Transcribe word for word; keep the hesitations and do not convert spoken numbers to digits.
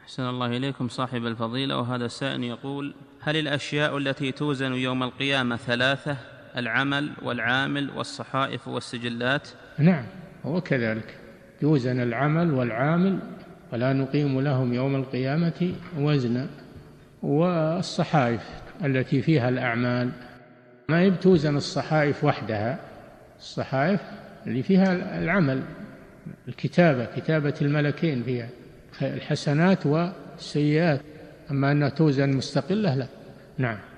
أحسن الله إليكم صاحب الفضيلة. وهذا السائل يقول: هل الأشياء التي توزن يوم القيامة ثلاثة: العمل والعامل والصحائف والسجلات؟ نعم، هو كذلك، يوزن العمل والعامل ولا نقيم لهم يوم القيامة وزنا، والصحائف التي فيها الأعمال، ما يبتوزن الصحائف وحدها، الصحائف اللي فيها العمل، الكتابة، كتابة الملكين فيها الحسنات والسيئات، أما أنها توزن مستقلة لا. نعم.